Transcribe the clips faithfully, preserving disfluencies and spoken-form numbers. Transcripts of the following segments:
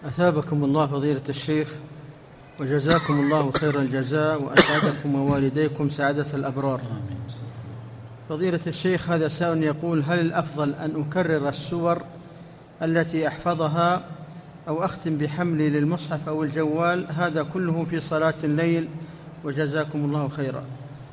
أثابكم الله فضيلة الشيخ، وجزاكم الله خير الجزاء، وأسعدكم ووالديكم سعادة الأبرار. فضيلة الشيخ، هذا سائل يقول: هل الأفضل أن أكرر السور التي أحفظها أو أختم بحملي للمصحف أو الجوال، هذا كله في صلاة الليل؟ وجزاكم الله خيرا.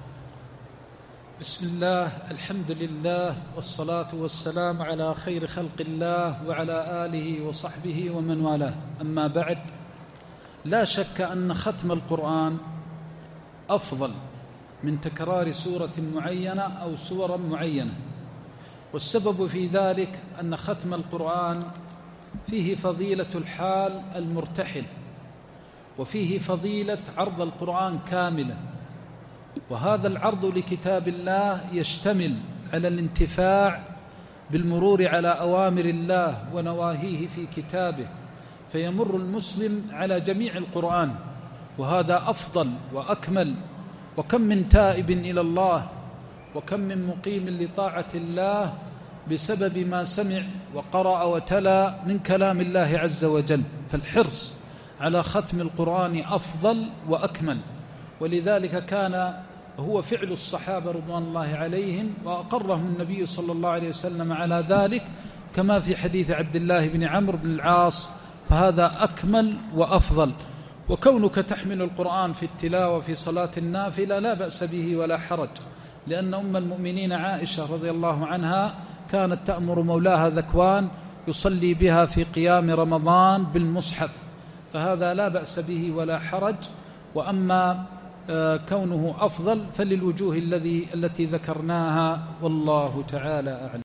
بسم الله، الحمد لله، والصلاة والسلام على خير خلق الله وعلى آله وصحبه ومن والاه، أما بعد. لا شك أن ختم القرآن أفضل من تكرار سورة معينة أو سورة معينة، والسبب في ذلك أن ختم القرآن فيه فضيلة الحال المرتحل، وفيه فضيلة عرض القرآن كاملا، وهذا العرض لكتاب الله يشتمل على الانتفاع بالمرور على أوامر الله ونواهيه في كتابه، فيمر المسلم على جميع القرآن، وهذا أفضل وأكمل. وكم من تائب إلى الله، وكم من مقيم لطاعة الله بسبب ما سمع وقرأ وتلا من كلام الله عز وجل، فالحرص على ختم القرآن أفضل وأكمل، ولذلك كان هو فعل الصحابة رضوان الله عليهم، وأقرهم النبي صلى الله عليه وسلم على ذلك، كما في حديث عبد الله بن عمرو بن العاص، فهذا أكمل وأفضل. وكونك تحمل القرآن في التلاوة في صلاة النافلة لا بأس به ولا حرج، لأن أم المؤمنين عائشة رضي الله عنها كانت تأمر مولاها ذكوان يصلي بها في قيام رمضان بالمصحف، فهذا لا بأس به ولا حرج. وأما كونه أفضل فللوجوه الذي التي ذكرناها، والله تعالى أعلم.